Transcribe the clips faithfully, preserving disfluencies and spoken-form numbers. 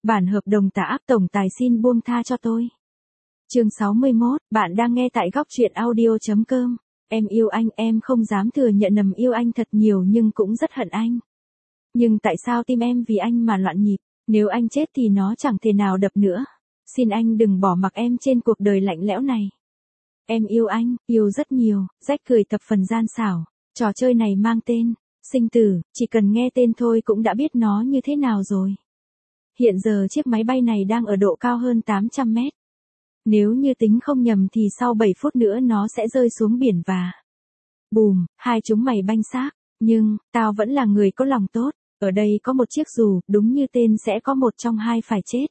Bản hợp đồng tạ áp tổng tài xin buông tha cho tôi. Chương sáu mươi mốt, bạn đang nghe tại góc truyện audio chấm com. Em yêu anh, em không dám thừa nhận nầm yêu anh thật nhiều nhưng cũng rất hận anh. Nhưng tại sao tim em vì anh mà loạn nhịp, nếu anh chết thì nó chẳng thể nào đập nữa. Xin anh đừng bỏ mặc em trên cuộc đời lạnh lẽo này. Em yêu anh, yêu rất nhiều, rách cười thập phần gian xảo. Trò chơi này mang tên sinh tử, chỉ cần nghe tên thôi cũng đã biết nó như thế nào rồi. Hiện giờ chiếc máy bay này đang ở độ cao hơn tám trăm mét. Nếu như tính không nhầm thì sau bảy phút nữa nó sẽ rơi xuống biển và... Bùm, hai chúng mày banh xác. Nhưng, tao vẫn là người có lòng tốt. Ở đây có một chiếc dù, đúng như tên sẽ có một trong hai phải chết.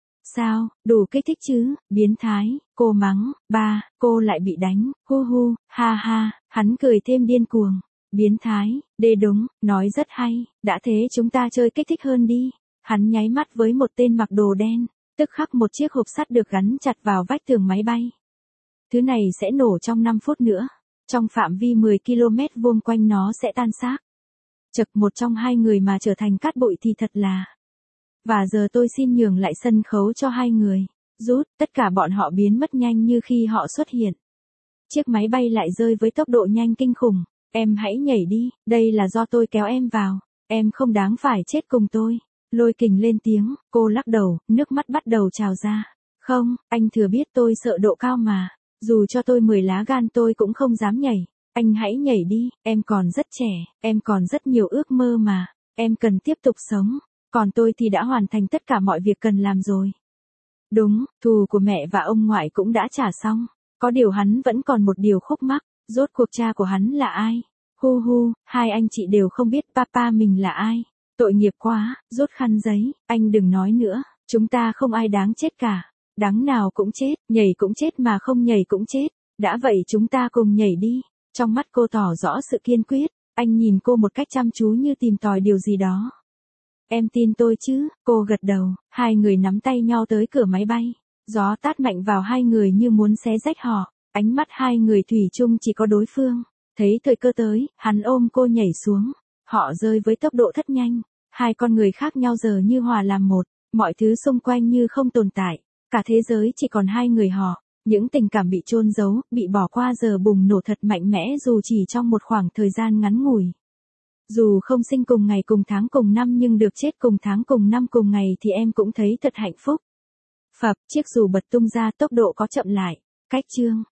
Sao, đủ kích thích chứ, biến thái, cô mắng, ba, cô lại bị đánh, hu hu, ha ha, hắn cười thêm điên cuồng. Biến thái, đê đúng, nói rất hay, đã thế chúng ta chơi kích thích hơn đi. Hắn nháy mắt với một tên mặc đồ đen, tức khắc một chiếc hộp sắt được gắn chặt vào vách tường máy bay. Thứ này sẽ nổ trong năm phút nữa, trong phạm vi mười ki lô mét vuông quanh nó sẽ tan xác. Chật, một trong hai người mà trở thành cát bụi thì thật là... Và giờ tôi xin nhường lại sân khấu cho hai người. Rút, tất cả bọn họ biến mất nhanh như khi họ xuất hiện. Chiếc máy bay lại rơi với tốc độ nhanh kinh khủng. Em hãy nhảy đi, đây là do tôi kéo em vào. Em không đáng phải chết cùng tôi. Lôi Kình lên tiếng, cô lắc đầu, nước mắt bắt đầu trào ra. Không, anh thừa biết tôi sợ độ cao mà. Dù cho tôi mười lá gan tôi cũng không dám nhảy. Anh hãy nhảy đi, em còn rất trẻ, em còn rất nhiều ước mơ mà. Em cần tiếp tục sống. Còn tôi thì đã hoàn thành tất cả mọi việc cần làm rồi. Đúng, thù của mẹ và ông ngoại cũng đã trả xong. Có điều hắn vẫn còn một điều khúc mắc. Rốt cuộc cha của hắn là ai? Hu hu, hai anh chị đều không biết papa mình là ai. Tội nghiệp quá, rút khăn giấy, anh đừng nói nữa, chúng ta không ai đáng chết cả. Đắng nào cũng chết, nhảy cũng chết mà không nhảy cũng chết. Đã vậy chúng ta cùng nhảy đi. Trong mắt cô tỏ rõ sự kiên quyết, anh nhìn cô một cách chăm chú như tìm tòi điều gì đó. Em tin tôi chứ, cô gật đầu, hai người nắm tay nhau tới cửa máy bay. Gió tát mạnh vào hai người như muốn xé rách họ, ánh mắt hai người thủy chung chỉ có đối phương. Thấy thời cơ tới, hắn ôm cô nhảy xuống. Họ rơi với tốc độ rất nhanh, hai con người khác nhau giờ như hòa làm một, mọi thứ xung quanh như không tồn tại, cả thế giới chỉ còn hai người họ, những tình cảm bị chôn giấu, bị bỏ qua giờ bùng nổ thật mạnh mẽ dù chỉ trong một khoảng thời gian ngắn ngủi. Dù không sinh cùng ngày cùng tháng cùng năm nhưng được chết cùng tháng cùng năm cùng ngày thì em cũng thấy thật hạnh phúc. Phập, chiếc dù bật tung ra tốc độ có chậm lại, cách chương.